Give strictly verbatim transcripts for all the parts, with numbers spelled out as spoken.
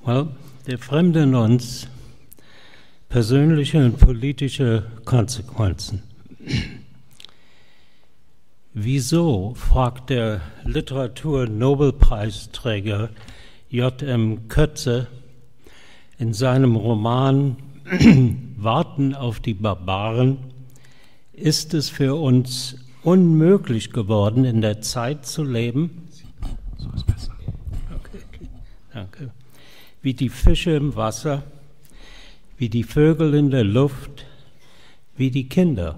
Well, der Fremde in uns, persönliche und politische Konsequenzen. Wieso, fragt der Literatur-Nobelpreisträger J M Coetzee in seinem Roman Warten auf die Barbaren, ist es für uns unmöglich geworden, in der Zeit zu leben? So ist besser. Okay, danke. Wie die Fische im Wasser, wie die Vögel in der Luft, wie die Kinder.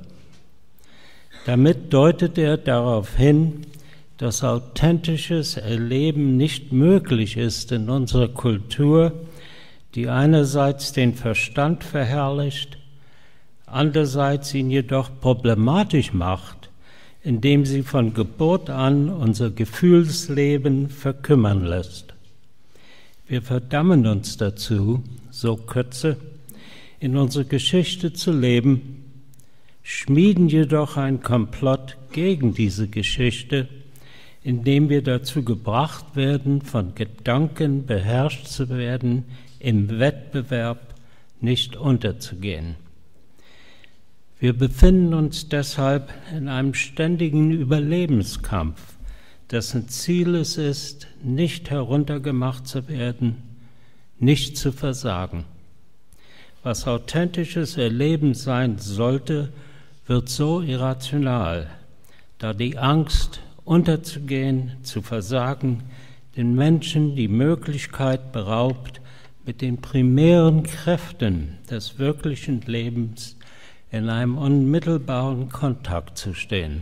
Damit deutet er darauf hin, dass authentisches Erleben nicht möglich ist in unserer Kultur, die einerseits den Verstand verherrlicht, andererseits ihn jedoch problematisch macht, indem sie von Geburt an unser Gefühlsleben verkümmern lässt. Wir verdammen uns dazu, so Coetzee, in unserer Geschichte zu leben, schmieden jedoch einen Komplott gegen diese Geschichte, indem wir dazu gebracht werden, von Gedanken beherrscht zu werden, im Wettbewerb nicht unterzugehen. Wir befinden uns deshalb in einem ständigen Überlebenskampf, dessen Ziel es ist, nicht heruntergemacht zu werden, nicht zu versagen. Was authentisches Erleben sein sollte, wird so irrational, da die Angst, unterzugehen, zu versagen, den Menschen die Möglichkeit beraubt, mit den primären Kräften des wirklichen Lebens in einem unmittelbaren Kontakt zu stehen.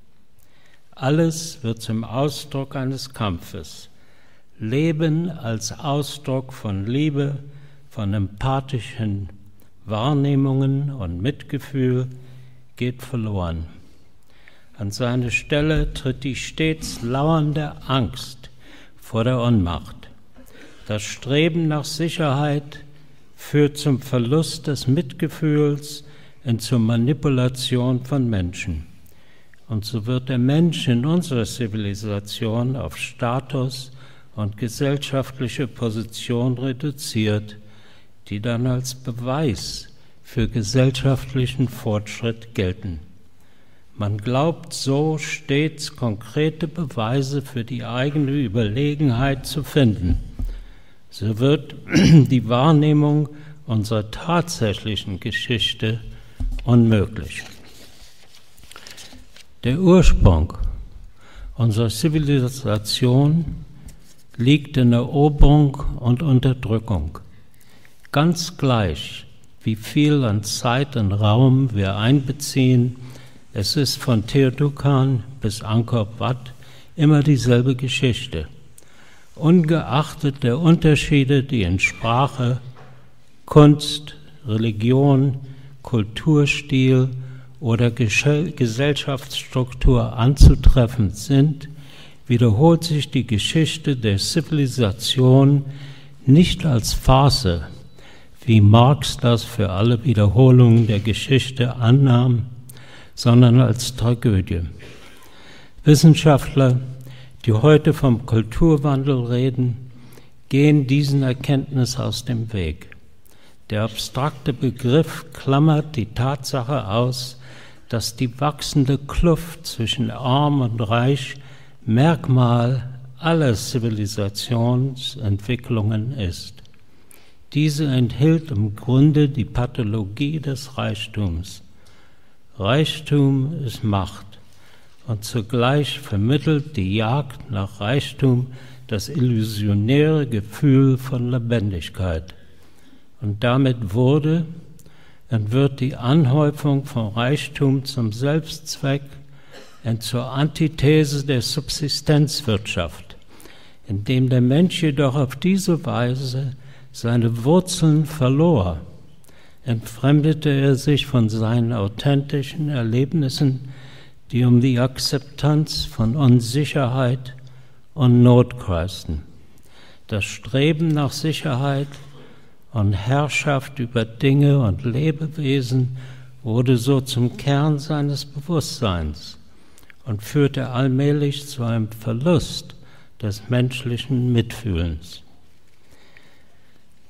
Alles wird zum Ausdruck eines Kampfes. Leben als Ausdruck von Liebe, von empathischen Wahrnehmungen und Mitgefühl geht verloren. An seine Stelle tritt die stets lauernde Angst vor der Ohnmacht. Das Streben nach Sicherheit führt zum Verlust des Mitgefühls und zur Manipulation von Menschen. Und so wird der Mensch in unserer Zivilisation auf Status und gesellschaftliche Position reduziert, die dann als Beweis für gesellschaftlichen Fortschritt gelten. Man glaubt so stets konkrete Beweise für die eigene Überlegenheit zu finden. So wird die Wahrnehmung unserer tatsächlichen Geschichte unmöglich. Der Ursprung unserer Zivilisation liegt in Eroberung und Unterdrückung. Ganz gleich, wie viel an Zeit und Raum wir einbeziehen, es ist von Teotihuacan bis Angkor Wat immer dieselbe Geschichte. Ungeachtet der Unterschiede, die in Sprache, Kunst, Religion, Kulturstil oder Gesellschaftsstruktur anzutreffen sind, wiederholt sich die Geschichte der Zivilisation nicht als Farce, wie Marx das für alle Wiederholungen der Geschichte annahm, sondern als Tragödie. Wissenschaftler, die heute vom Kulturwandel reden, gehen diesen Erkenntnissen aus dem Weg. Der abstrakte Begriff klammert die Tatsache aus, dass die wachsende Kluft zwischen Arm und Reich Merkmal aller Zivilisationsentwicklungen ist. Diese enthält im Grunde die Pathologie des Reichtums. Reichtum ist Macht und zugleich vermittelt die Jagd nach Reichtum das illusionäre Gefühl von Lebendigkeit. Und damit wurde und wird die Anhäufung von Reichtum zum Selbstzweck und zur Antithese der Subsistenzwirtschaft, indem der Mensch jedoch auf diese Weise seine Wurzeln verlor, entfremdete er sich von seinen authentischen Erlebnissen, die um die Akzeptanz von Unsicherheit und Not kreisten. Das Streben nach Sicherheit und Herrschaft über Dinge und Lebewesen wurde so zum Kern seines Bewusstseins und führte allmählich zu einem Verlust des menschlichen Mitfühlens.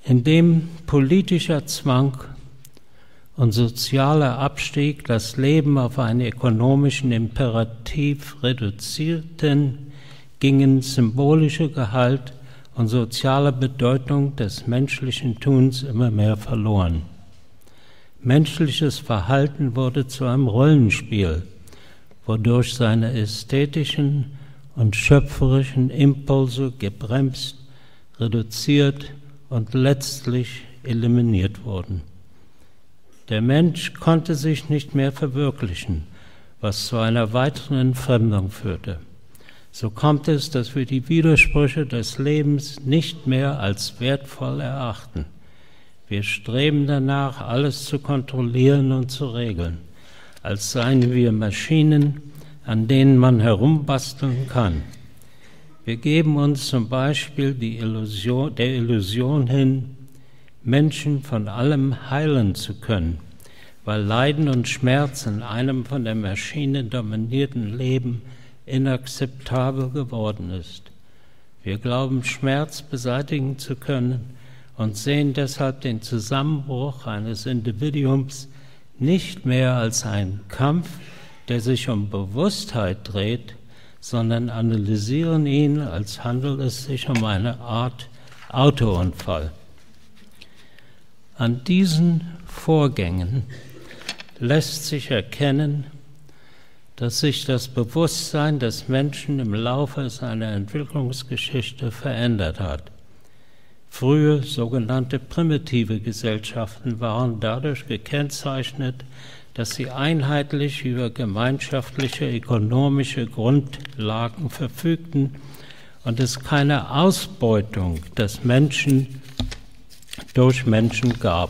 indem politischer Zwang und sozialer Abstieg das Leben auf einen ökonomischen Imperativ reduzierten, gingen symbolische Gehalt und soziale Bedeutung des menschlichen Tuns immer mehr verloren. Menschliches Verhalten wurde zu einem Rollenspiel, wodurch seine ästhetischen und schöpferischen Impulse gebremst, reduziert und letztlich eliminiert wurden. Der Mensch konnte sich nicht mehr verwirklichen, was zu einer weiteren Entfremdung führte. So kommt es, dass wir die Widersprüche des Lebens nicht mehr als wertvoll erachten. Wir streben danach, alles zu kontrollieren und zu regeln, als seien wir Maschinen, an denen man herumbasteln kann. Wir geben uns zum Beispiel die Illusion, der Illusion hin, Menschen von allem heilen zu können, weil Leiden und Schmerz in einem von der Maschine dominierten Leben inakzeptabel geworden ist. Wir glauben, Schmerz beseitigen zu können und sehen deshalb den Zusammenbruch eines Individuums nicht mehr als einen Kampf, der sich um Bewusstheit dreht, sondern analysieren ihn, als handelt es sich um eine Art Autounfall. An diesen Vorgängen lässt sich erkennen, dass sich das Bewusstsein des Menschen im Laufe seiner Entwicklungsgeschichte verändert hat. Frühe sogenannte primitive Gesellschaften waren dadurch gekennzeichnet, dass sie einheitlich über gemeinschaftliche ökonomische Grundlagen verfügten und es keine Ausbeutung des Menschen durch Menschen gab.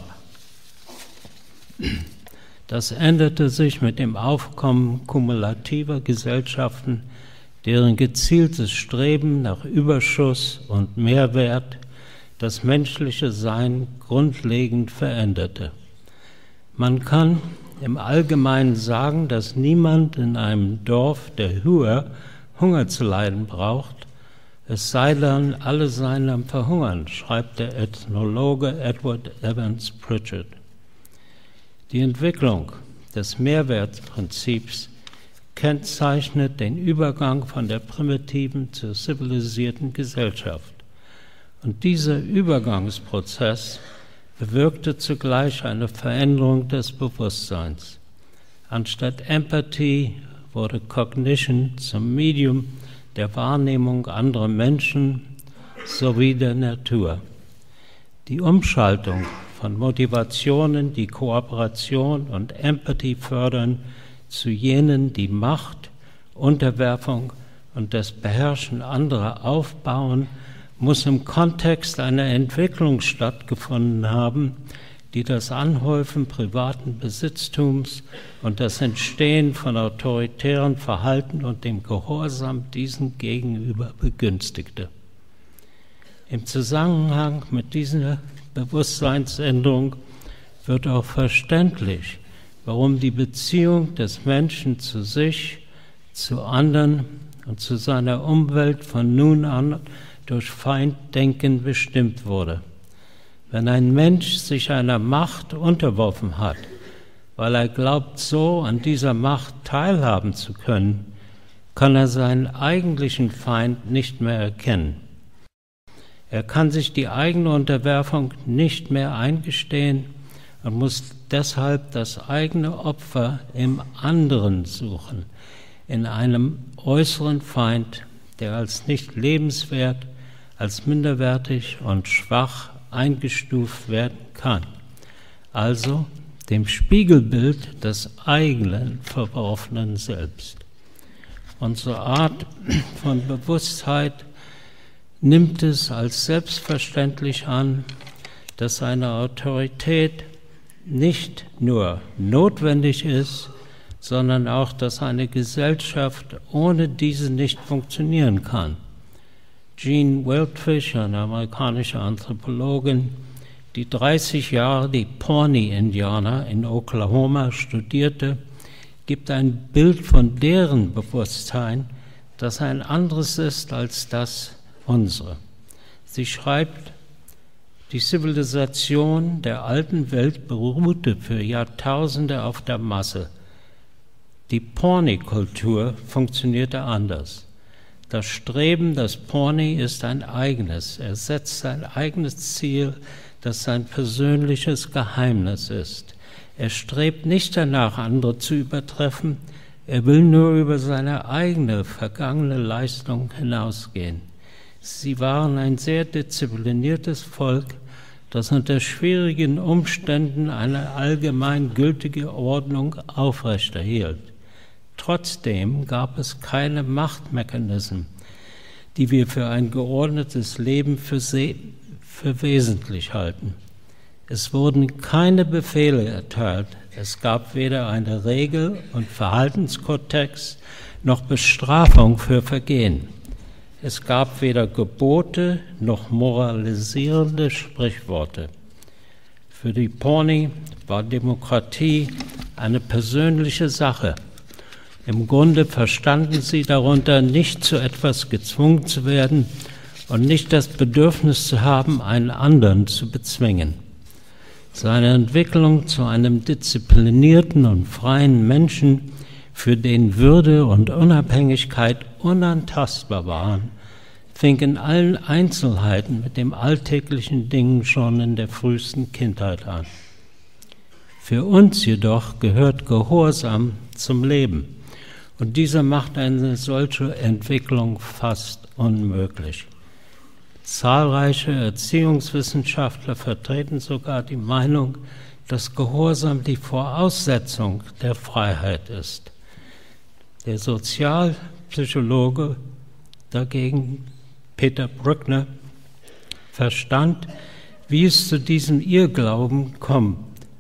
Das änderte sich mit dem Aufkommen kumulativer Gesellschaften, deren gezieltes Streben nach Überschuss und Mehrwert das menschliche Sein grundlegend veränderte. Man kann im Allgemeinen sagen, dass niemand in einem Dorf der Huer Hunger zu leiden braucht, es sei denn, alle seien am Verhungern, schreibt der Ethnologe Edward Evans Pritchard. Die Entwicklung des Mehrwertprinzips kennzeichnet den Übergang von der primitiven zur zivilisierten Gesellschaft. Und dieser Übergangsprozess bewirkte zugleich eine Veränderung des Bewusstseins. Anstatt Empathie wurde Cognition zum Medium der Wahrnehmung anderer Menschen sowie der Natur. Die Umschaltung von Motivationen, die Kooperation und Empathie fördern, zu jenen, die Macht, Unterwerfung und das Beherrschen anderer aufbauen, muss im Kontext einer Entwicklung stattgefunden haben, die das Anhäufen privaten Besitztums und das Entstehen von autoritären Verhalten und dem Gehorsam diesen gegenüber begünstigte. Im Zusammenhang mit dieser Bewusstseinsänderung wird auch verständlich, warum die Beziehung des Menschen zu sich, zu anderen und zu seiner Umwelt von nun an durch Feinddenken bestimmt wurde. Wenn ein Mensch sich einer Macht unterworfen hat, weil er glaubt, so an dieser Macht teilhaben zu können, kann er seinen eigentlichen Feind nicht mehr erkennen. Er kann sich die eigene Unterwerfung nicht mehr eingestehen und muss deshalb das eigene Opfer im anderen suchen, in einem äußeren Feind, der als nicht lebenswert, als minderwertig und schwach eingestuft werden kann, also dem Spiegelbild des eigenen verworfenen Selbst. Unsere Art von Bewusstheit nimmt es als selbstverständlich an, dass eine Autorität nicht nur notwendig ist, sondern auch, dass eine Gesellschaft ohne diese nicht funktionieren kann. Jean Wildfish, eine amerikanische Anthropologin, die dreißig Jahre die Pawnee-Indianer in Oklahoma studierte, gibt ein Bild von deren Bewusstsein, das ein anderes ist als das unsere. Sie schreibt, Die Zivilisation der alten Welt beruhte für Jahrtausende auf der Masse. Die Porni-Kultur funktionierte anders. Das Streben des Porni ist ein eigenes. Er setzt sein eigenes Ziel, das sein persönliches Geheimnis ist. Er strebt nicht danach, andere zu übertreffen. Er will nur über seine eigene vergangene Leistung hinausgehen. Sie waren ein sehr diszipliniertes Volk, das unter schwierigen Umständen eine allgemein gültige Ordnung aufrechterhielt. Trotzdem gab es keine Machtmechanismen, die wir für ein geordnetes Leben für, für wesentlich halten. Es wurden keine Befehle erteilt, es gab weder eine Regel- und Verhaltenskodex noch Bestrafung für Vergehen. Es gab weder Gebote noch moralisierende Sprichworte. Für die Porni war Demokratie eine persönliche Sache. Im Grunde verstanden sie darunter, nicht zu etwas gezwungen zu werden und nicht das Bedürfnis zu haben, einen anderen zu bezwingen. Seine Entwicklung zu einem disziplinierten und freien Menschen, für den Würde und Unabhängigkeit unantastbar waren, fing in allen Einzelheiten mit dem alltäglichen Dingen schon in der frühesten Kindheit an. Für uns jedoch gehört Gehorsam zum Leben. Und dieser macht eine solche Entwicklung fast unmöglich. Zahlreiche Erziehungswissenschaftler vertreten sogar die Meinung, dass Gehorsam die Voraussetzung der Freiheit ist. Der Sozialpsychologe dagegen, Peter Brückner, verstand, wie es zu diesem Irrglauben kommt.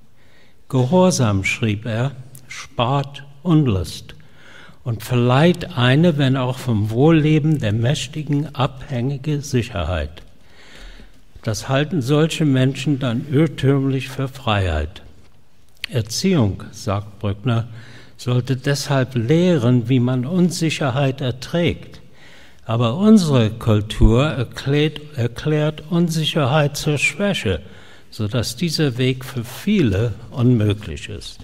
Gehorsam, schrieb er, spart Unlust und verleiht eine, wenn auch vom Wohlleben der Mächtigen abhängige Sicherheit. Das halten solche Menschen dann irrtümlich für Freiheit. Erziehung, sagt Brückner, sollte deshalb lehren, wie man Unsicherheit erträgt. Aber unsere Kultur erklärt, erklärt Unsicherheit zur Schwäche, sodass dieser Weg für viele unmöglich ist.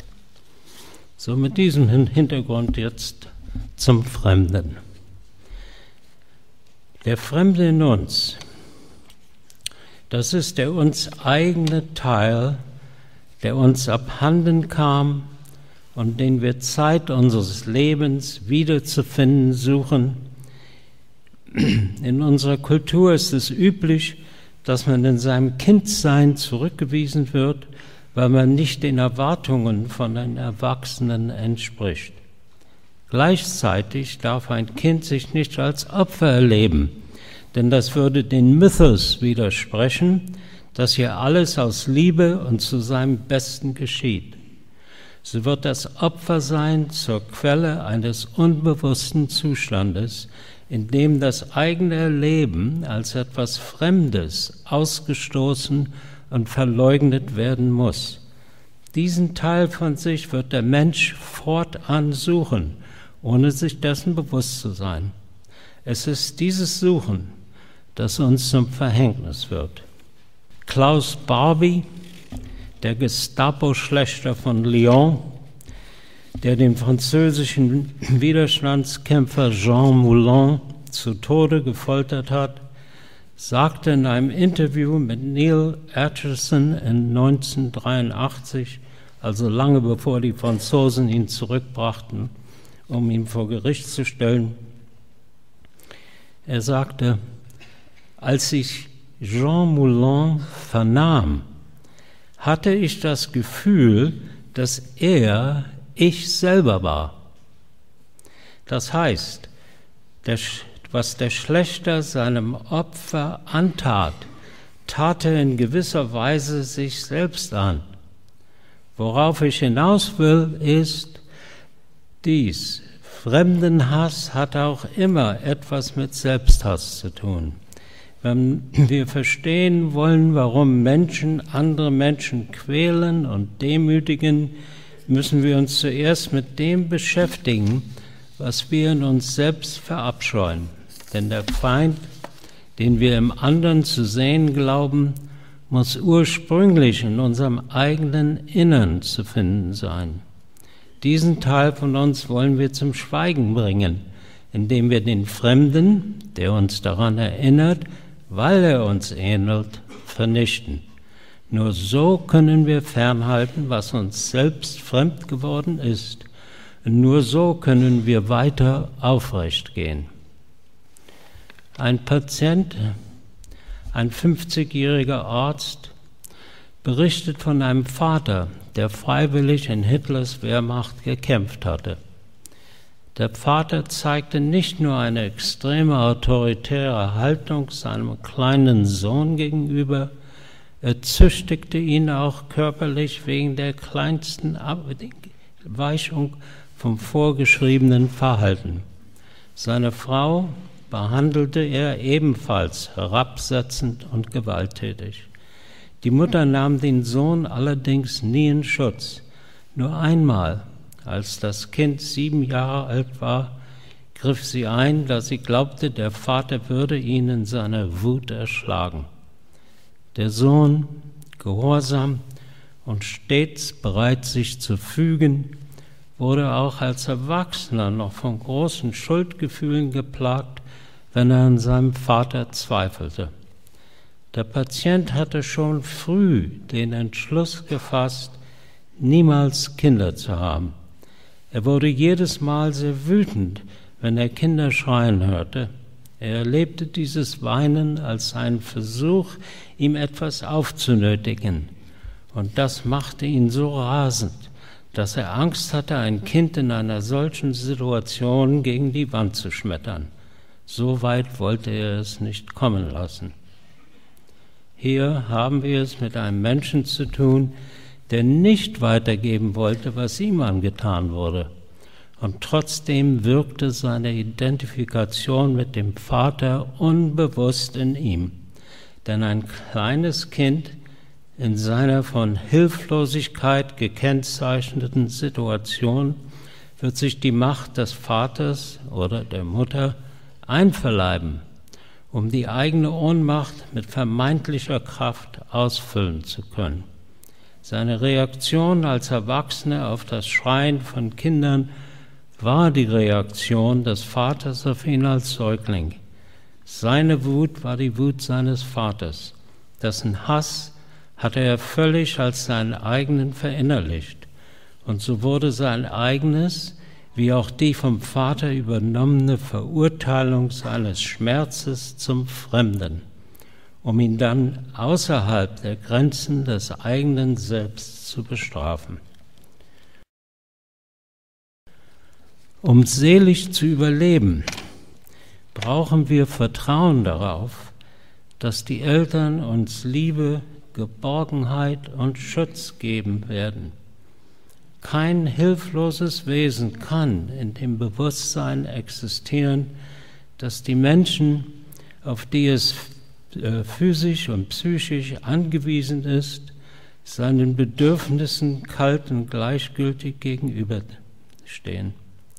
So mit diesem Hintergrund jetzt zum Fremden. Der Fremde in uns, das ist der uns eigene Teil, der uns abhanden kam und den wir Zeit unseres Lebens wiederzufinden suchen. In unserer Kultur ist es üblich, dass man in seinem Kindsein zurückgewiesen wird, weil man nicht den Erwartungen von einem Erwachsenen entspricht. Gleichzeitig darf ein Kind sich nicht als Opfer erleben, denn das würde den Mythos widersprechen, dass hier alles aus Liebe und zu seinem Besten geschieht. So wird das Opfer sein zur Quelle eines unbewussten Zustandes, in dem das eigene Leben als etwas Fremdes ausgestoßen und verleugnet werden muss. Diesen Teil von sich wird der Mensch fortan suchen, ohne sich dessen bewusst zu sein. Es ist dieses Suchen, das uns zum Verhängnis wird. Klaus Barbie, der Gestapo-Schlächter von Lyon, der den französischen Widerstandskämpfer Jean Moulin zu Tode gefoltert hat, sagte in einem Interview mit Neil Acheson in neunzehnhundertdreiundachtzig, also lange bevor die Franzosen ihn zurückbrachten, um ihn vor Gericht zu stellen, er sagte, als ich Jean Moulin vernahm, hatte ich das Gefühl, dass er ich selber war. Das heißt, der, was der Schlächter seinem Opfer antat, tat er in gewisser Weise sich selbst an. Worauf ich hinaus will, ist dies: Fremdenhass hat auch immer etwas mit Selbsthass zu tun. Wenn wir verstehen wollen, warum Menschen andere Menschen quälen und demütigen, müssen wir uns zuerst mit dem beschäftigen, was wir in uns selbst verabscheuen. Denn der Feind, den wir im anderen zu sehen glauben, muss ursprünglich in unserem eigenen Innern zu finden sein. Diesen Teil von uns wollen wir zum Schweigen bringen, indem wir den Fremden, der uns daran erinnert, weil er uns ähnelt, vernichten. Nur so können wir fernhalten, was uns selbst fremd geworden ist. Und nur so können wir weiter aufrecht gehen. Ein Patient, ein fünfzigjähriger Arzt, berichtet von einem Vater, der freiwillig in Hitlers Wehrmacht gekämpft hatte. Der Vater zeigte nicht nur eine extreme autoritäre Haltung seinem kleinen Sohn gegenüber, er züchtigte ihn auch körperlich wegen der kleinsten Abweichung vom vorgeschriebenen Verhalten. Seine Frau behandelte er ebenfalls herabsetzend und gewalttätig. Die Mutter nahm den Sohn allerdings nie in Schutz. Nur einmal, als das Kind sieben Jahre alt war, griff sie ein, da sie glaubte, der Vater würde ihn in seiner Wut erschlagen. Der Sohn, gehorsam und stets bereit, sich zu fügen, wurde auch als Erwachsener noch von großen Schuldgefühlen geplagt, wenn er an seinem Vater zweifelte. Der Patient hatte schon früh den Entschluss gefasst, niemals Kinder zu haben. Er wurde jedes Mal sehr wütend, wenn er Kinder schreien hörte. Er erlebte dieses Weinen als einen Versuch, ihm etwas aufzunötigen. Und das machte ihn so rasend, dass er Angst hatte, ein Kind in einer solchen Situation gegen die Wand zu schmettern. So weit wollte er es nicht kommen lassen. Hier haben wir es mit einem Menschen zu tun, der nicht weitergeben wollte, was ihm angetan wurde. Und trotzdem wirkte seine Identifikation mit dem Vater unbewusst in ihm. Denn ein kleines Kind in seiner von Hilflosigkeit gekennzeichneten Situation wird sich die Macht des Vaters oder der Mutter einverleiben, um die eigene Ohnmacht mit vermeintlicher Kraft ausfüllen zu können. Seine Reaktion als Erwachsener auf das Schreien von Kindern war die Reaktion des Vaters auf ihn als Säugling. Seine Wut war die Wut seines Vaters. Dessen Hass hatte er völlig als seinen eigenen verinnerlicht. Und so wurde sein eigenes, wie auch die vom Vater übernommene Verurteilung seines Schmerzes zum Fremden, um ihn dann außerhalb der Grenzen des eigenen Selbst zu bestrafen. Um selig zu überleben, brauchen wir Vertrauen darauf, dass die Eltern uns Liebe, Geborgenheit und Schutz geben werden. Kein hilfloses Wesen kann in dem Bewusstsein existieren, dass die Menschen, auf die es äh, physisch und psychisch angewiesen ist, seinen Bedürfnissen kalt und gleichgültig gegenüberstehen.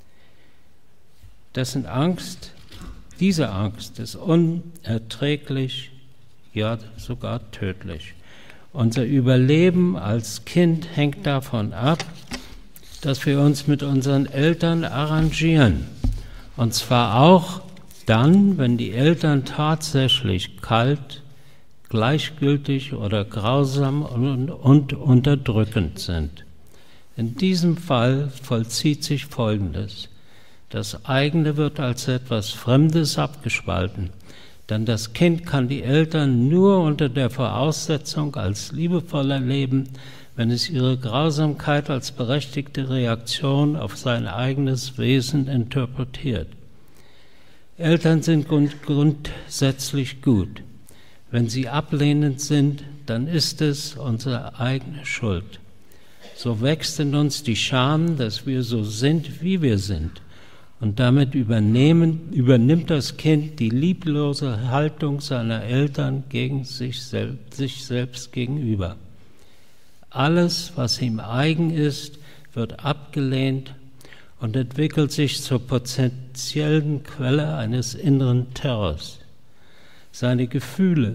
Dessen Angst, diese Angst ist unerträglich, ja sogar tödlich. Unser Überleben als Kind hängt davon ab, dass wir uns mit unseren Eltern arrangieren. Und zwar auch dann, wenn die Eltern tatsächlich kalt, gleichgültig oder grausam und, und unterdrückend sind. In diesem Fall vollzieht sich Folgendes. Das eigene wird als etwas Fremdes abgespalten. Denn das Kind kann die Eltern nur unter der Voraussetzung als liebevoll erleben, wenn es ihre Grausamkeit als berechtigte Reaktion auf sein eigenes Wesen interpretiert. Eltern sind grund- grundsätzlich gut. Wenn sie ablehnend sind, dann ist es unsere eigene Schuld. So wächst in uns die Scham, dass wir so sind, wie wir sind. Und damit übernehmen, übernimmt das Kind die lieblose Haltung seiner Eltern gegen sich selbst, sich selbst gegenüber. Alles, was ihm eigen ist, wird abgelehnt und entwickelt sich zur potenziellen Quelle eines inneren Terrors. Seine Gefühle,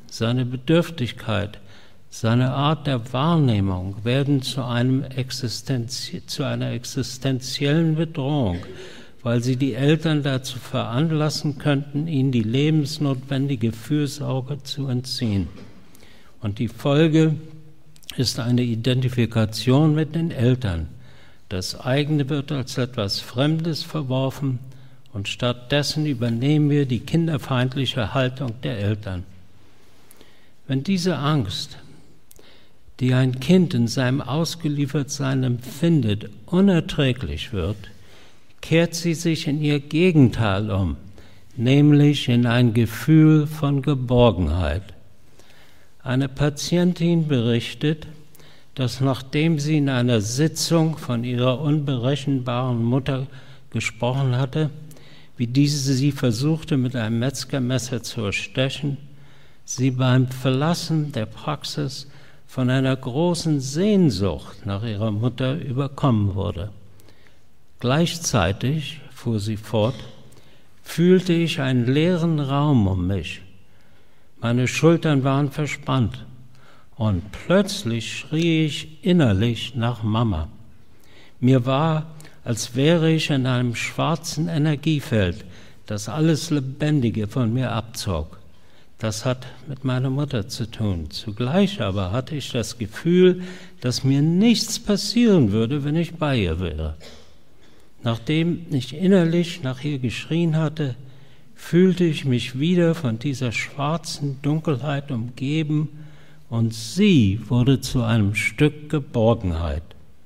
seine Bedürftigkeit, seine Art der Wahrnehmung werden zu, einem Existenz, zu einer existenziellen Bedrohung, weil sie die Eltern dazu veranlassen könnten, ihnen die lebensnotwendige Fürsorge zu entziehen. Und die Folge ist eine Identifikation mit den Eltern. Das eigene wird als etwas Fremdes verworfen und stattdessen übernehmen wir die kinderfeindliche Haltung der Eltern. Wenn diese Angst, die ein Kind in seinem Ausgeliefertsein empfindet, unerträglich wird, kehrt sie sich in ihr Gegenteil um, nämlich in ein Gefühl von Geborgenheit. Eine Patientin berichtet, dass nachdem sie in einer Sitzung von ihrer unberechenbaren Mutter gesprochen hatte, wie diese sie versuchte mit einem Metzgermesser zu erstechen, sie beim Verlassen der Praxis von einer großen Sehnsucht nach ihrer Mutter überkommen wurde. Gleichzeitig, fuhr sie fort, fühlte ich einen leeren Raum um mich. Meine Schultern waren verspannt und plötzlich schrie ich innerlich nach Mama. Mir war, als wäre ich in einem schwarzen Energiefeld, das alles Lebendige von mir abzog. Das hat mit meiner Mutter zu tun. Zugleich aber hatte ich das Gefühl, dass mir nichts passieren würde, wenn ich bei ihr wäre. Nachdem ich innerlich nach ihr geschrien hatte, fühlte ich mich wieder von dieser schwarzen Dunkelheit umgeben und sie wurde zu einem Stück Geborgenheit.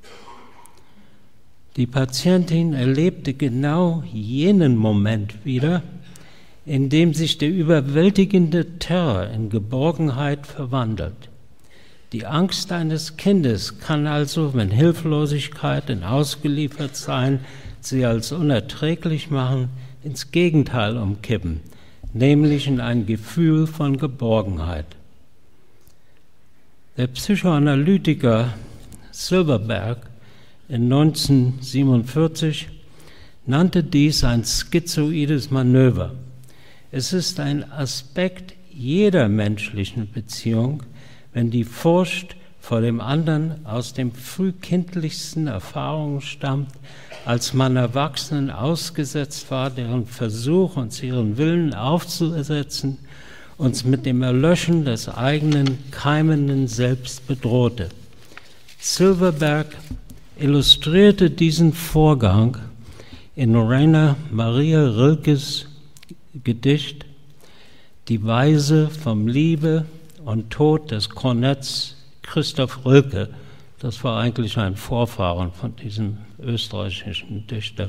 Die Patientin erlebte genau jenen Moment wieder, in dem sich der überwältigende Terror in Geborgenheit verwandelt. Die Angst eines Kindes kann also, wenn Hilflosigkeit und Ausgeliefertsein sie als unerträglich machen, ins Gegenteil umkippen, nämlich in ein Gefühl von Geborgenheit. Der Psychoanalytiker Silverberg in neunzehnhundertsiebenundvierzig nannte dies ein schizoides Manöver. Es ist ein Aspekt jeder menschlichen Beziehung, wenn die Furcht vor dem anderen aus den frühkindlichsten Erfahrungen stammt, als man Erwachsenen ausgesetzt war, deren Versuch, uns ihren Willen aufzusetzen, uns mit dem Erlöschen des eigenen keimenden Selbst bedrohte. Silverberg illustrierte diesen Vorgang in Rainer Maria Rilkes Gedicht Die Weise vom Liebe und Tod des Kornetts Christoph Rilke. Das war eigentlich ein Vorfahren von diesem österreichischen Dichter.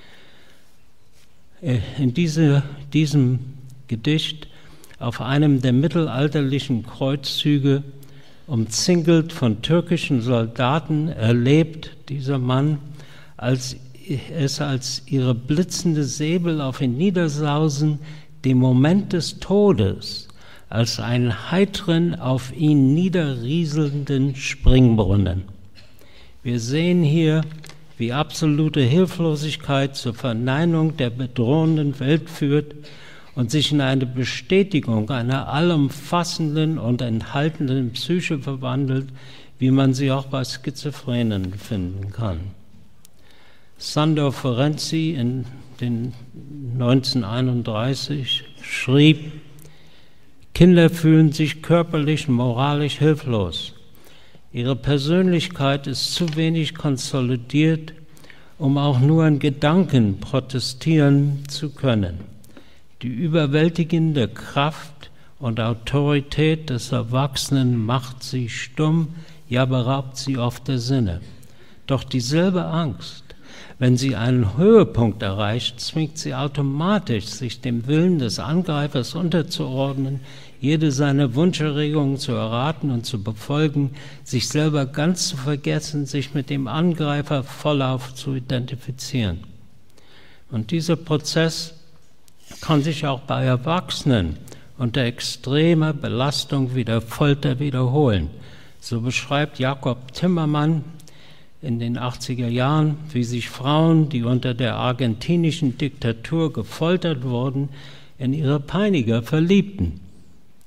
In diese, diesem Gedicht, auf einem der mittelalterlichen Kreuzzüge, umzingelt von türkischen Soldaten, erlebt dieser Mann, als es als ihre blitzende Säbel auf ihn niedersausen, den Moment des Todes, als einen heiteren, auf ihn niederrieselnden Springbrunnen. Wir sehen hier, wie absolute Hilflosigkeit zur Verneinung der bedrohenden Welt führt und sich in eine Bestätigung einer allumfassenden und enthaltenden Psyche verwandelt, wie man sie auch bei Schizophrenen finden kann. Sandor Ferenczi in den neunzehnhunderteinunddreißig schrieb, Kinder fühlen sich körperlich und moralisch hilflos. Ihre Persönlichkeit ist zu wenig konsolidiert, um auch nur in Gedanken protestieren zu können. Die überwältigende Kraft und Autorität des Erwachsenen macht sie stumm, ja beraubt sie oft der Sinne. Doch dieselbe Angst, wenn sie einen Höhepunkt erreicht, zwingt sie automatisch, sich dem Willen des Angreifers unterzuordnen, jede seiner Wunscherregungen zu erraten und zu befolgen, sich selber ganz zu vergessen, sich mit dem Angreifer vollauf zu identifizieren. Und dieser Prozess kann sich auch bei Erwachsenen unter extremer Belastung wie der Folter wiederholen. So beschreibt Jakob Timmermann in den achtziger Jahren, wie sich Frauen, die unter der argentinischen Diktatur gefoltert wurden, in ihre Peiniger verliebten.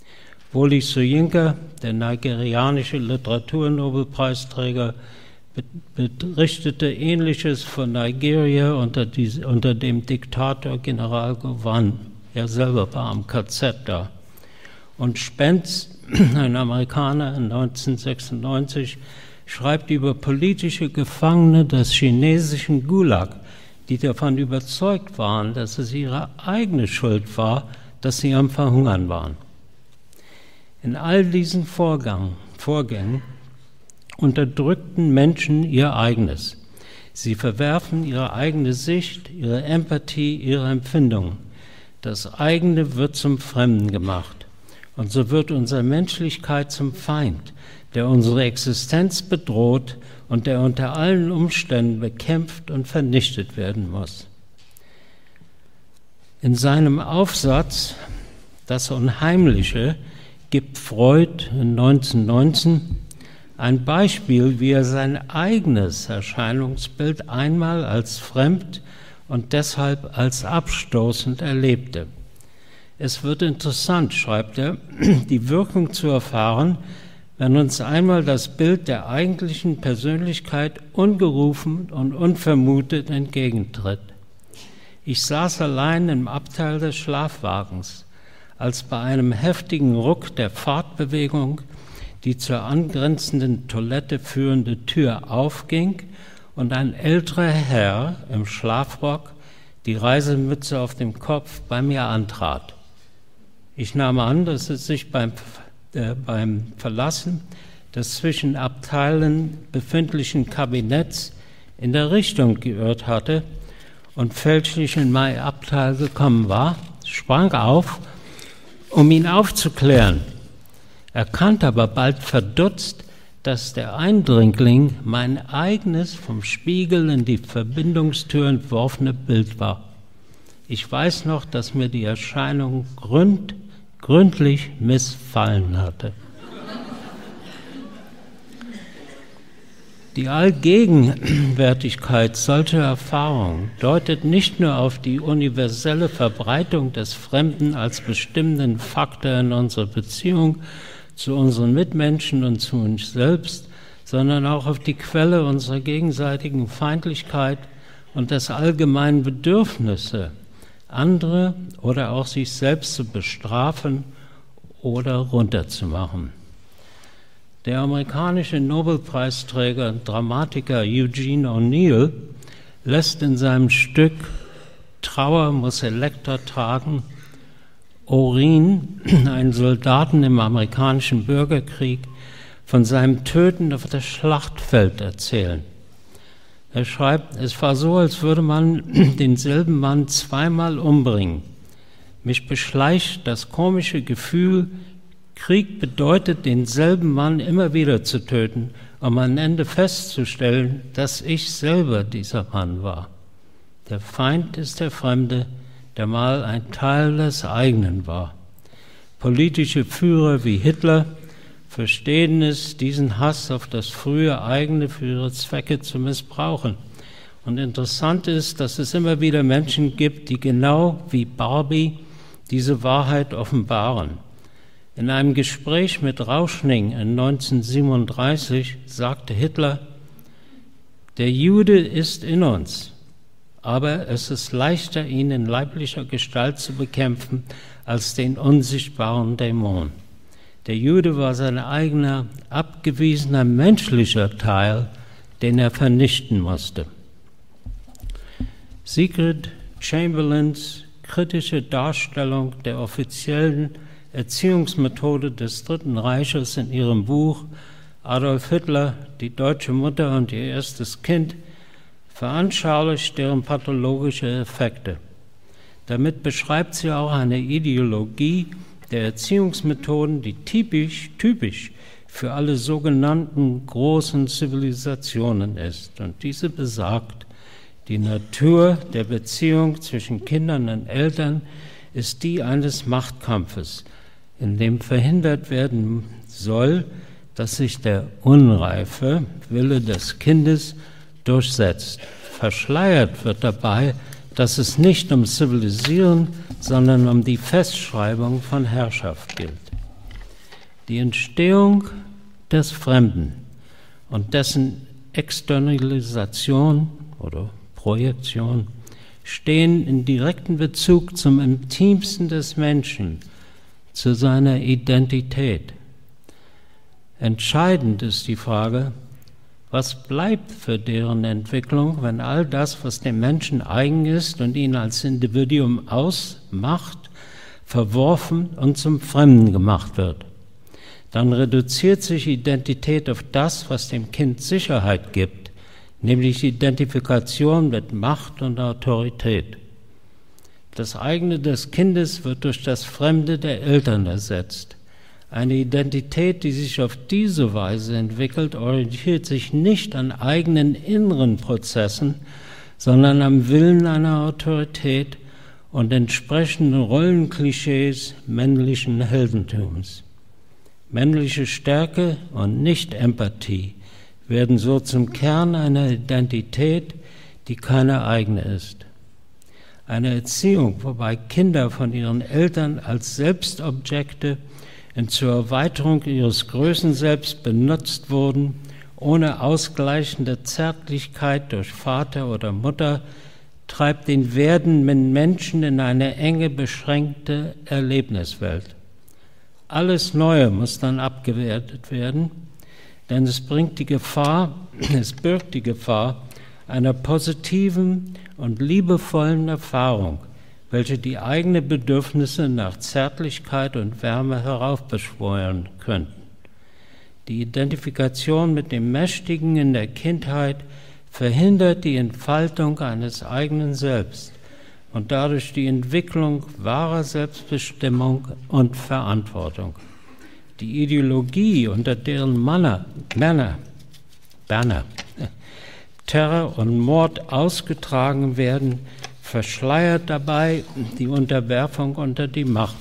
Wole Soyinka, der nigerianische Literaturnobelpreisträger, berichtete Ähnliches von Nigeria unter, die, unter dem Diktator General Gowon. Er selber war am K Z da. Und Spence, ein Amerikaner, in neunzehnhundertsechsundneunzig, schreibt über politische Gefangene des chinesischen Gulag, die davon überzeugt waren, dass es ihre eigene Schuld war, dass sie am Verhungern waren. In all diesen Vorgang, Vorgängen unterdrückten Menschen ihr Eigenes. Sie verwerfen ihre eigene Sicht, ihre Empathie, ihre Empfindungen. Das eigene wird zum Fremden gemacht. Und so wird unsere Menschlichkeit zum Feind, der unsere Existenz bedroht und der unter allen Umständen bekämpft und vernichtet werden muss. In seinem Aufsatz »Das Unheimliche« gibt Freud in neunzehnhundertneunzehn ein Beispiel, wie er sein eigenes Erscheinungsbild einmal als fremd und deshalb als abstoßend erlebte. Es wird interessant, schreibt er, die Wirkung zu erfahren, wenn uns einmal das Bild der eigentlichen Persönlichkeit ungerufen und unvermutet entgegentritt. Ich saß allein im Abteil des Schlafwagens, als bei einem heftigen Ruck der Fahrtbewegung die zur angrenzenden Toilette führende Tür aufging und ein älterer Herr im Schlafrock, die Reisemütze auf dem Kopf, bei mir antrat. Ich nahm an, dass es sich beim, äh, beim Verlassen des zwischen Abteilen befindlichen Kabinetts in der Richtung geirrt hatte und fälschlich in mein Abteil gekommen war, sprang auf, um ihn aufzuklären, erkannte aber bald verdutzt, dass der Eindringling mein eigenes vom Spiegel in die Verbindungstür entworfene Bild war. Ich weiß noch, dass mir die Erscheinung gründ, gründlich missfallen hatte. Die Allgegenwärtigkeit solcher Erfahrungen deutet nicht nur auf die universelle Verbreitung des Fremden als bestimmenden Faktor in unserer Beziehung zu unseren Mitmenschen und zu uns selbst, sondern auch auf die Quelle unserer gegenseitigen Feindlichkeit und des allgemeinen Bedürfnisses, andere oder auch sich selbst zu bestrafen oder runterzumachen. Der amerikanische Nobelpreisträger und Dramatiker Eugene O'Neill lässt in seinem Stück »Trauer muss Elektra tragen« Orin, einen Soldaten im amerikanischen Bürgerkrieg, von seinem Töten auf das Schlachtfeld erzählen. Er schreibt, es war so, als würde man denselben Mann zweimal umbringen. Mich beschleicht das komische Gefühl, Krieg bedeutet, denselben Mann immer wieder zu töten, um am Ende festzustellen, dass ich selber dieser Mann war. Der Feind ist der Fremde, der mal ein Teil des eigenen war. Politische Führer wie Hitler verstehen es, diesen Hass auf das frühe eigene für ihre Zwecke zu missbrauchen. Und interessant ist, dass es immer wieder Menschen gibt, die genau wie Barbie diese Wahrheit offenbaren. In einem Gespräch mit Rauschning in neunzehnhundertsiebenunddreißig sagte Hitler, der Jude ist in uns, aber es ist leichter, ihn in leiblicher Gestalt zu bekämpfen, als den unsichtbaren Dämon. Der Jude war sein eigener, abgewiesener menschlicher Teil, den er vernichten musste. Sigrid Chamberlains kritische Darstellung der offiziellen Erziehungsmethode des Dritten Reiches in ihrem Buch Adolf Hitler, die deutsche Mutter und ihr erstes Kind, veranschaulicht deren pathologische Effekte. Damit beschreibt sie auch eine Ideologie der Erziehungsmethoden, die typisch, typisch für alle sogenannten großen Zivilisationen ist. Und diese besagt, die Natur der Beziehung zwischen Kindern und Eltern ist die eines Machtkampfes, in dem verhindert werden soll, dass sich der unreife Wille des Kindes durchsetzt. Verschleiert wird dabei, dass es nicht um Zivilisieren, sondern um die Festschreibung von Herrschaft gilt. Die Entstehung des Fremden und dessen Externalisation oder Projektion stehen in direktem Bezug zum Intimsten des Menschen, zu seiner Identität. Entscheidend ist die Frage, was bleibt für deren Entwicklung, wenn all das, was dem Menschen eigen ist und ihn als Individuum ausmacht, verworfen und zum Fremden gemacht wird. Dann reduziert sich Identität auf das, was dem Kind Sicherheit gibt, nämlich Identifikation mit Macht und Autorität. Das eigene des Kindes wird durch das Fremde der Eltern ersetzt. Eine Identität, die sich auf diese Weise entwickelt, orientiert sich nicht an eigenen inneren Prozessen, sondern am Willen einer Autorität und entsprechenden Rollenklischees männlichen Heldentums. Männliche Stärke und Nicht-Empathie werden so zum Kern einer Identität, die keine eigene ist. Eine Erziehung, wobei Kinder von ihren Eltern als Selbstobjekte und zur Erweiterung ihres Größenselbst benutzt wurden, ohne ausgleichende Zärtlichkeit durch Vater oder Mutter, treibt den werdenden Menschen in eine enge, beschränkte Erlebniswelt. Alles Neue muss dann abgewertet werden, denn es bringt die Gefahr, es birgt die Gefahr einer positiven und liebevollen Erfahrung, welche die eigenen Bedürfnisse nach Zärtlichkeit und Wärme heraufbeschwören könnten. Die Identifikation mit dem Mächtigen in der Kindheit verhindert die Entfaltung eines eigenen Selbst und dadurch die Entwicklung wahrer Selbstbestimmung und Verantwortung. Die Ideologie, unter deren Männer, Männer, Banner, Terror und Mord ausgetragen werden, verschleiert dabei die Unterwerfung unter die Macht.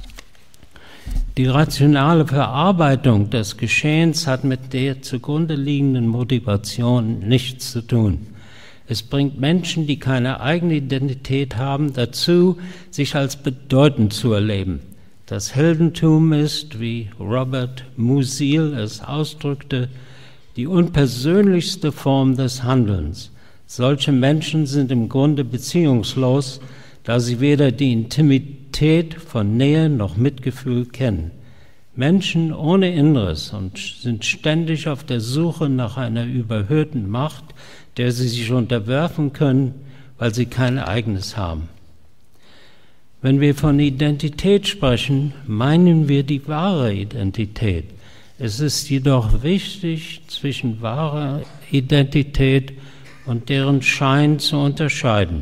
Die rationale Verarbeitung des Geschehens hat mit der zugrunde liegenden Motivation nichts zu tun. Es bringt Menschen, die keine eigene Identität haben, dazu, sich als bedeutend zu erleben. Das Heldentum ist, wie Robert Musil es ausdrückte, die unpersönlichste Form des Handelns. Solche Menschen sind im Grunde beziehungslos, da sie weder die Intimität von Nähe noch Mitgefühl kennen. Menschen ohne Inneres und sind ständig auf der Suche nach einer überhöhten Macht, der sie sich unterwerfen können, weil sie kein eigenes haben. Wenn wir von Identität sprechen, meinen wir die wahre Identität. Es ist jedoch wichtig, zwischen wahrer Identität und deren Schein zu unterscheiden.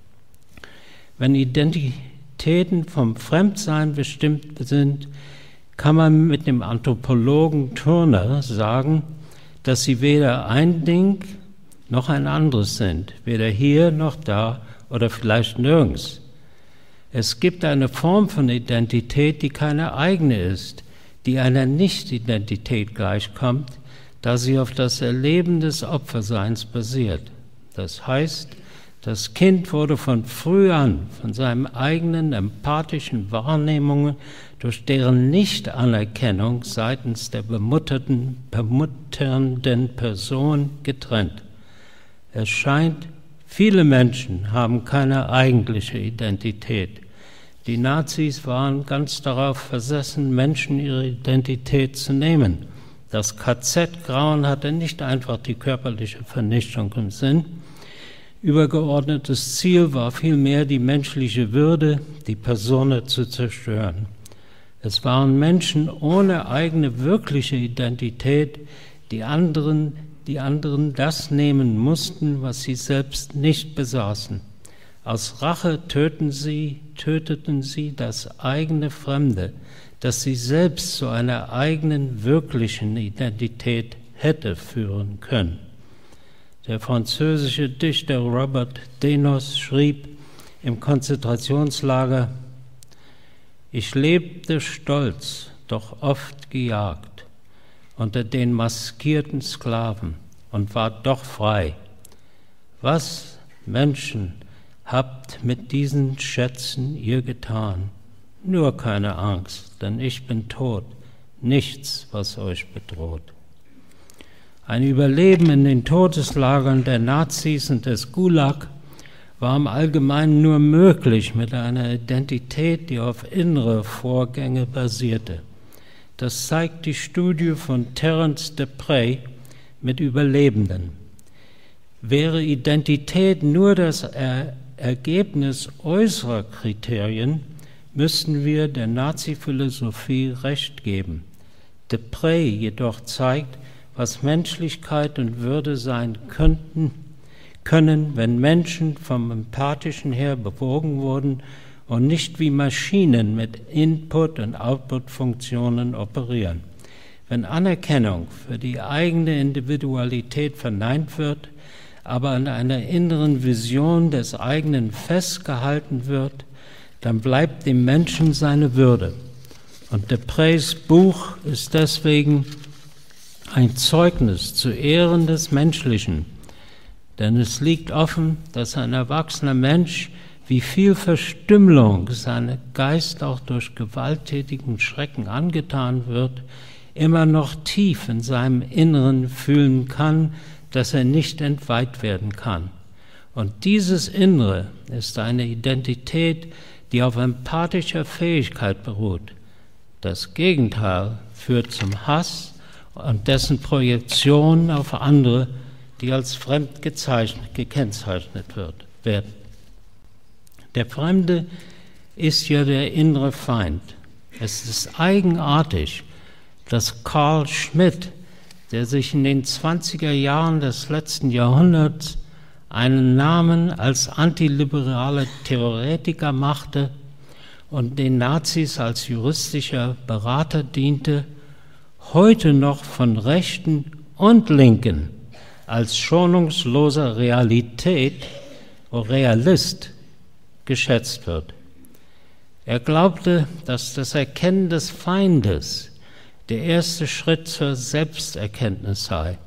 Wenn Identitäten vom Fremdsein bestimmt sind, kann man mit dem Anthropologen Turner sagen, dass sie weder ein Ding noch ein anderes sind, weder hier noch da oder vielleicht nirgends. Es gibt eine Form von Identität, die keine eigene ist, die einer Nicht-Identität gleichkommt, da sie auf das Erleben des Opferseins basiert. Das heißt, das Kind wurde von früh an von seinen eigenen empathischen Wahrnehmungen durch deren Nichtanerkennung seitens der bemutterten, bemutternden Person getrennt. Es scheint, viele Menschen haben keine eigentliche Identität. Die Nazis waren ganz darauf versessen, Menschen ihre Identität zu nehmen. Das K Z-Grauen hatte nicht einfach die körperliche Vernichtung im Sinn. Übergeordnetes Ziel war vielmehr, die menschliche Würde, die Persona zu zerstören. Es waren Menschen ohne eigene wirkliche Identität, die anderen, die anderen das nehmen mussten, was sie selbst nicht besaßen. Aus Rache töten sie, töteten sie das eigene Fremde, das sie selbst zu einer eigenen wirklichen Identität hätte führen können. Der französische Dichter Robert Denos schrieb im Konzentrationslager: Ich lebte stolz, doch oft gejagt unter den maskierten Sklaven und war doch frei. Was, Menschen, habt mit diesen Schätzen ihr getan? Nur keine Angst, denn ich bin tot. nichts, was euch bedroht. Ein Überleben in den Todeslagern der Nazis und des Gulag war im Allgemeinen nur möglich mit einer Identität, die auf innere Vorgänge basierte. Das zeigt die Studie von Terence Depray mit Überlebenden. Wäre Identität nur das er Ergebnis äußerer Kriterien, müssten wir der Nazi-Philosophie recht geben. Depray jedoch zeigt, was Menschlichkeit und Würde sein könnten, können, wenn Menschen vom Empathischen her bewogen wurden und nicht wie Maschinen mit Input- und Output-Funktionen operieren. Wenn Anerkennung für die eigene Individualität verneint wird, aber an einer inneren Vision des eigenen festgehalten wird, dann bleibt dem Menschen seine Würde. Und Deprays Buch ist deswegen ein Zeugnis zu Ehren des Menschlichen, denn es liegt offen, dass ein erwachsener Mensch, wie viel Verstümmelung seinem Geist auch durch gewalttätigen Schrecken angetan wird, immer noch tief in seinem Inneren fühlen kann, dass er nicht entweiht werden kann. Und dieses Innere ist eine Identität, die auf empathischer Fähigkeit beruht. Das Gegenteil führt zum Hass und dessen Projektion auf andere, die als fremd gezeichnet, gekennzeichnet wird, werden. Der Fremde ist ja der innere Feind. Es ist eigenartig, dass Carl Schmitt, der sich in den zwanziger Jahren des letzten Jahrhunderts einen Namen als antiliberaler Theoretiker machte und den Nazis als juristischer Berater diente, heute noch von Rechten und Linken als schonungsloser Realität, Realist geschätzt wird. Er glaubte, dass das Erkennen des Feindes der erste Schritt zur Selbsterkenntnis sei.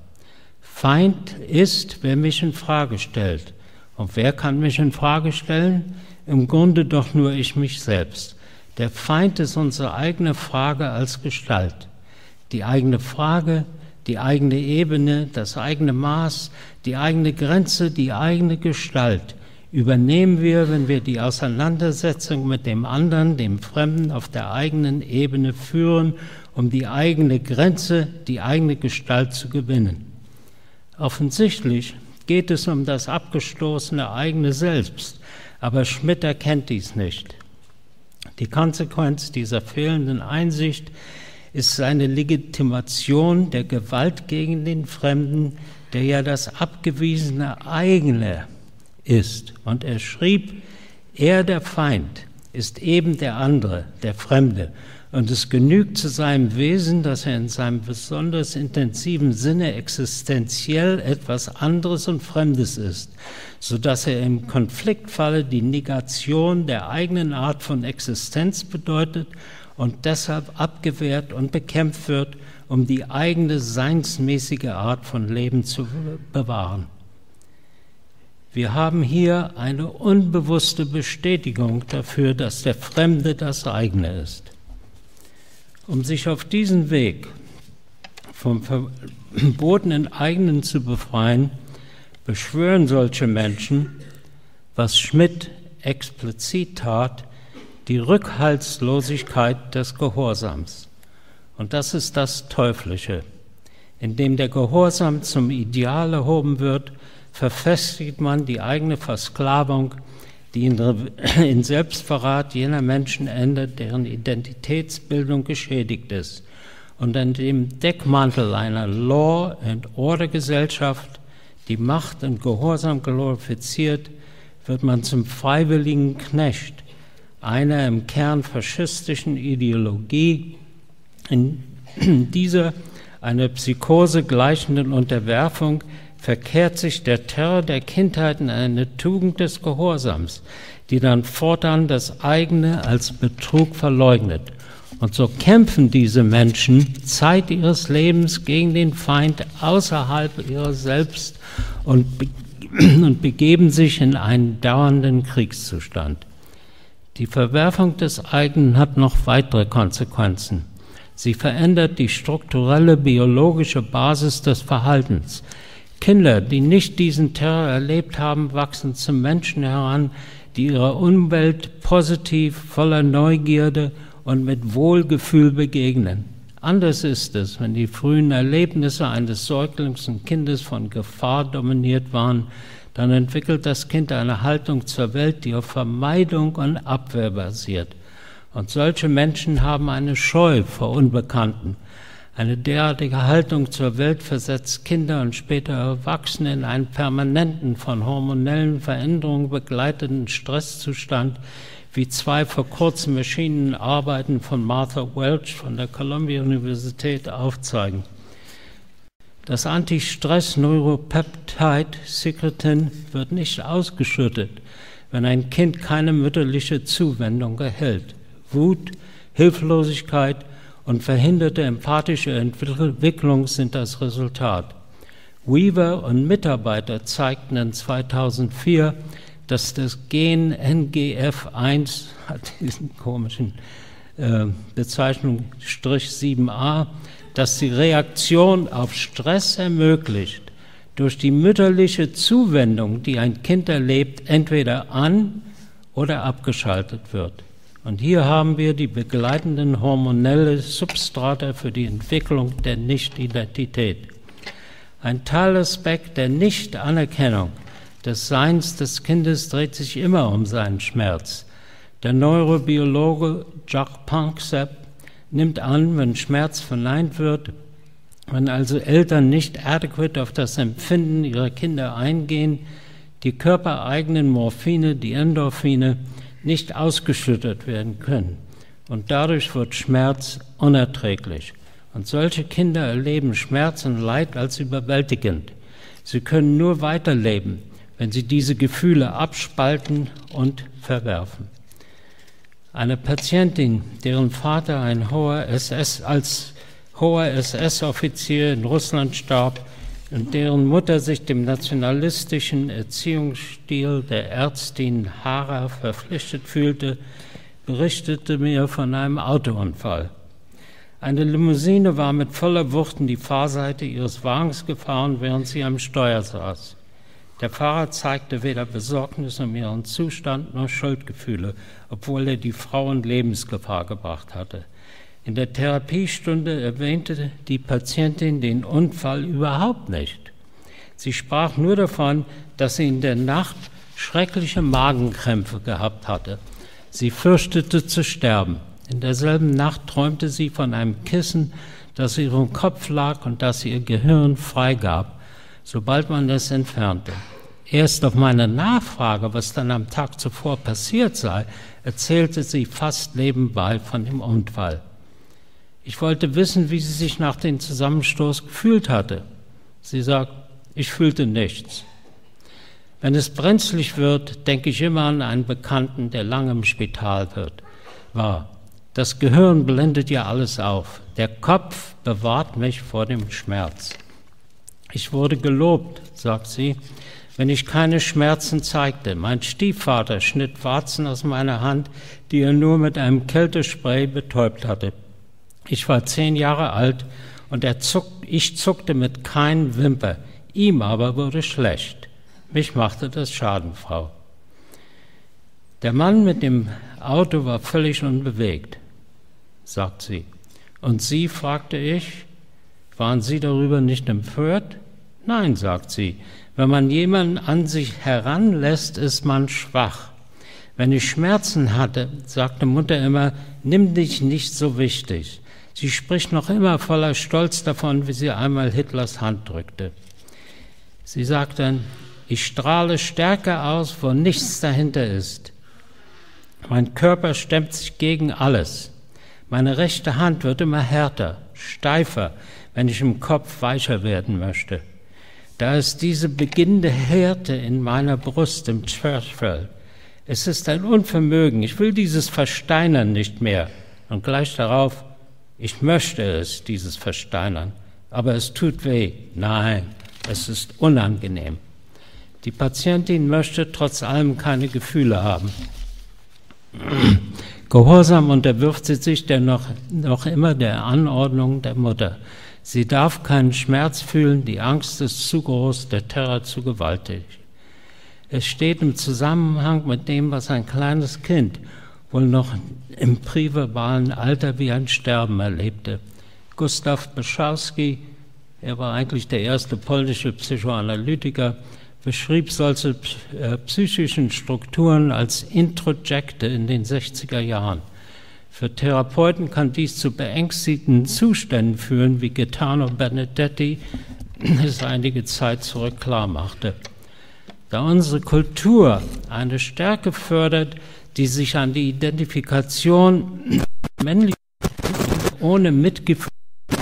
Feind ist, wer mich in Frage stellt. Und wer kann mich in Frage stellen? Im Grunde doch nur ich mich selbst. Der Feind ist unsere eigene Frage als Gestalt. Die eigene Frage, die eigene Ebene, das eigene Maß, die eigene Grenze, die eigene Gestalt übernehmen wir, wenn wir die Auseinandersetzung mit dem anderen, dem Fremden, auf der eigenen Ebene führen, um die eigene Grenze, die eigene Gestalt zu gewinnen. Offensichtlich geht es um das abgestoßene eigene Selbst, aber Schmitt erkennt dies nicht. Die Konsequenz dieser fehlenden Einsicht ist seine Legitimation der Gewalt gegen den Fremden, der ja das abgewiesene eigene ist. Und er schrieb, er, der Feind, ist eben der andere, der Fremde. Und es genügt zu seinem Wesen, dass er in seinem besonders intensiven Sinne existenziell etwas anderes und Fremdes ist, sodass er im Konfliktfalle die Negation der eigenen Art von Existenz bedeutet und deshalb abgewehrt und bekämpft wird, um die eigene seinsmäßige Art von Leben zu bewahren. Wir haben hier eine unbewusste Bestätigung dafür, dass der Fremde das eigene ist. Um sich auf diesen Weg vom verbotenen Eigenen zu befreien, beschwören solche Menschen, was Schmitt explizit tat, die Rückhaltslosigkeit des Gehorsams. Und das ist das Teuflische. Indem der Gehorsam zum Ideal erhoben wird, verfestigt man die eigene Versklavung, die in Selbstverrat jener Menschen endet, deren Identitätsbildung geschädigt ist. Und an dem Deckmantel einer Law-and-Order-Gesellschaft, die Macht und Gehorsam glorifiziert, wird man zum freiwilligen Knecht einer im Kern faschistischen Ideologie, in dieser einer Psychose gleichenden Unterwerfung verkehrt sich der Terror der Kindheit in eine Tugend des Gehorsams, die dann fortan das eigene als Betrug verleugnet. Und so kämpfen diese Menschen Zeit ihres Lebens gegen den Feind außerhalb ihrer selbst und, be- und begeben sich in einen dauernden Kriegszustand. Die Verwerfung des eigenen hat noch weitere Konsequenzen. Sie verändert die strukturelle biologische Basis des Verhaltens. Kinder, die nicht diesen Terror erlebt haben, wachsen zu Menschen heran, die ihrer Umwelt positiv, voller Neugierde und mit Wohlgefühl begegnen. Anders ist es, wenn die frühen Erlebnisse eines Säuglings und Kindes von Gefahr dominiert waren, dann entwickelt das Kind eine Haltung zur Welt, die auf Vermeidung und Abwehr basiert. Und solche Menschen haben eine Scheu vor Unbekannten. Eine derartige Haltung zur Welt versetzt Kinder und später Erwachsene in einen permanenten, von hormonellen Veränderungen begleiteten Stresszustand, wie zwei vor kurzem erschienenen Arbeiten von Martha Welch von der Columbia-Universität aufzeigen. Das Antistress-Neuropeptide-Secretin wird nicht ausgeschüttet, wenn ein Kind keine mütterliche Zuwendung erhält. Wut, Hilflosigkeit und verhinderte empathische Entwicklung sind das Resultat. Weaver und Mitarbeiter zeigten in zweitausendvier, dass das Gen N G F eins, hat diesen komischen äh, Bezeichnung Strich sieben a, dass die Reaktion auf Stress ermöglicht, durch die mütterliche Zuwendung, die ein Kind erlebt, entweder an- oder abgeschaltet wird. Und hier haben wir die begleitenden hormonellen Substrate für die Entwicklung der Nicht-Identität. Ein Teilaspekt der Nicht-Anerkennung des Seins des Kindes dreht sich immer um seinen Schmerz. Der Neurobiologe Jacques Panksepp nimmt an, wenn Schmerz verneint wird, wenn also Eltern nicht adäquat auf das Empfinden ihrer Kinder eingehen, die körpereigenen Morphine, die Endorphine, nicht ausgeschüttet werden können. Und dadurch wird Schmerz unerträglich. Und solche Kinder erleben Schmerz und Leid als überwältigend. Sie können nur weiterleben, wenn sie diese Gefühle abspalten und verwerfen. Eine Patientin, deren Vater ein hoher S S, als hoher S S-Offizier in Russland starb und deren Mutter sich dem nationalistischen Erziehungsstil der Ärztin Hara verpflichtet fühlte, berichtete mir von einem Autounfall. Eine Limousine war mit voller Wucht in die Fahrseite ihres Wagens gefahren, während sie am Steuer saß. Der Fahrer zeigte weder Besorgnis um ihren Zustand noch Schuldgefühle, obwohl er die Frau in Lebensgefahr gebracht hatte. In der Therapiestunde erwähnte die Patientin den Unfall überhaupt nicht. Sie sprach nur davon, dass sie in der Nacht schreckliche Magenkrämpfe gehabt hatte. Sie fürchtete zu sterben. In derselben Nacht träumte sie von einem Kissen, das ihrem Kopf lag und das ihr Gehirn freigab, sobald man es entfernte. Erst auf meine Nachfrage, was dann am Tag zuvor passiert sei, erzählte sie fast nebenbei von dem Unfall. Ich wollte wissen, wie sie sich nach dem Zusammenstoß gefühlt hatte. Sie sagt, ich fühlte nichts. Wenn es brenzlig wird, denke ich immer an einen Bekannten, der lange im Spital wird, war. Das Gehirn blendet ja alles auf. Der Kopf bewahrt mich vor dem Schmerz. Ich wurde gelobt, sagt sie, wenn ich keine Schmerzen zeigte. Mein Stiefvater schnitt Warzen aus meiner Hand, die er nur mit einem Kältespray betäubt hatte. Ich war zehn Jahre alt und er zuck, ich zuckte mit keinen Wimper. Ihm aber wurde schlecht. Mich machte das schadenfrau. Der Mann mit dem Auto war völlig unbewegt, sagt sie. Und Sie, fragte ich, waren Sie darüber nicht empört? Nein, sagt sie. Wenn man jemanden an sich heranlässt, ist man schwach. Wenn ich Schmerzen hatte, sagte Mutter immer, nimm dich nicht so wichtig. Sie spricht noch immer voller Stolz davon, wie sie einmal Hitlers Hand drückte. Sie sagt dann, ich strahle Stärke aus, wo nichts dahinter ist. Mein Körper stemmt sich gegen alles. Meine rechte Hand wird immer härter, steifer, wenn ich im Kopf weicher werden möchte. Da ist diese beginnende Härte in meiner Brust im Zwerchfell. Es ist ein Unvermögen, ich will dieses Versteinern nicht mehr. Und gleich darauf, ich möchte es, dieses Versteinern, aber es tut weh. Nein, es ist unangenehm. Die Patientin möchte trotz allem keine Gefühle haben. Gehorsam unterwirft sie sich dennoch noch immer der Anordnung der Mutter. Sie darf keinen Schmerz fühlen, die Angst ist zu groß, der Terror zu gewaltig. Es steht im Zusammenhang mit dem, was ein kleines Kind wohl noch im präverbalen Alter wie ein Sterben erlebte. Gustav Beschawski, er war eigentlich der erste polnische Psychoanalytiker, beschrieb solche psychischen Strukturen als Introjekte in den sechziger Jahren. Für Therapeuten kann dies zu beängstigenden Zuständen führen, wie Gaetano Benedetti es einige Zeit zurück klarmachte. Da unsere Kultur eine Stärke fördert, die sich an die Identifikation männlich ohne Mitgefühl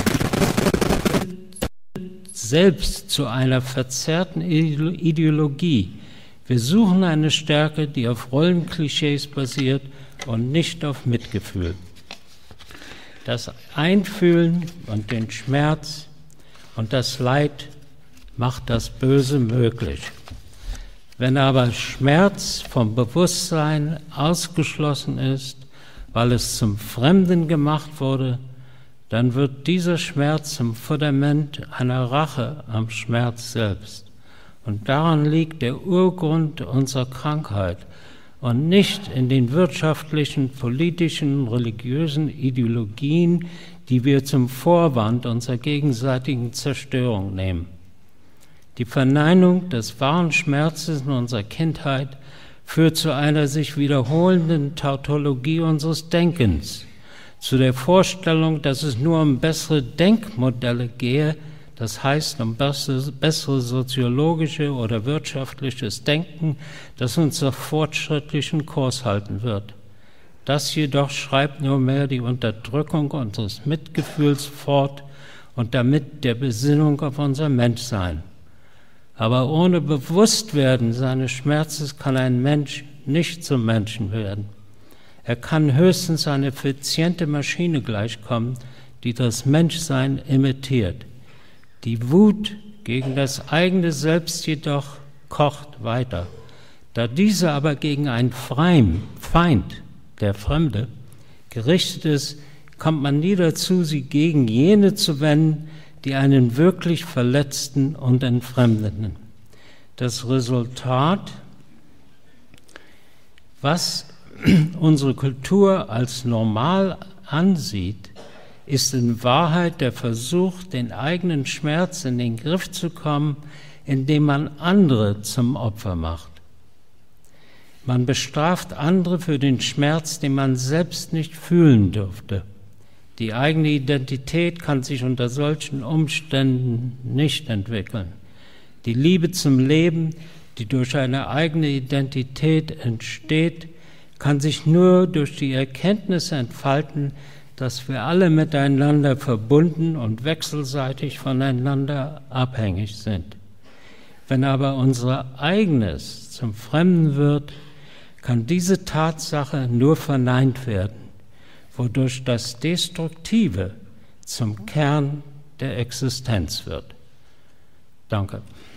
selbst zu einer verzerrten Ideologie. Wir suchen eine Stärke, die auf Rollenklischees basiert und nicht auf Mitgefühl. Das Einfühlen und den Schmerz und das Leid macht das Böse möglich. Wenn aber Schmerz vom Bewusstsein ausgeschlossen ist, weil es zum Fremden gemacht wurde, dann wird dieser Schmerz zum Fundament einer Rache am Schmerz selbst. Und daran liegt der Urgrund unserer Krankheit und nicht in den wirtschaftlichen, politischen, religiösen Ideologien, die wir zum Vorwand unserer gegenseitigen Zerstörung nehmen. Die Verneinung des wahren Schmerzes in unserer Kindheit führt zu einer sich wiederholenden Tautologie unseres Denkens, zu der Vorstellung, dass es nur um bessere Denkmodelle gehe, das heißt um bessere, bessere soziologische oder wirtschaftliches Denken, das uns auf fortschrittlichen Kurs halten wird. Das jedoch schreibt nur mehr die Unterdrückung unseres Mitgefühls fort und damit der Besinnung auf unser Menschsein. Aber ohne Bewusstwerden seines Schmerzes kann ein Mensch nicht zum Menschen werden. Er kann höchstens eine effiziente Maschine gleichkommen, die das Menschsein imitiert. Die Wut gegen das eigene Selbst jedoch kocht weiter. Da diese aber gegen einen Feind, der Fremde, gerichtet ist, kommt man nie dazu, sie gegen jene zu wenden, die einen wirklich Verletzten und Entfremdeten. Das Resultat, was unsere Kultur als normal ansieht, ist in Wahrheit der Versuch, den eigenen Schmerz in den Griff zu kommen, indem man andere zum Opfer macht. Man bestraft andere für den Schmerz, den man selbst nicht fühlen durfte. Die eigene Identität kann sich unter solchen Umständen nicht entwickeln. Die Liebe zum Leben, die durch eine eigene Identität entsteht, kann sich nur durch die Erkenntnis entfalten, dass wir alle miteinander verbunden und wechselseitig voneinander abhängig sind. Wenn aber unser Eigenes zum Fremden wird, kann diese Tatsache nur verneint werden, wodurch das Destruktive zum Kern der Existenz wird. Danke.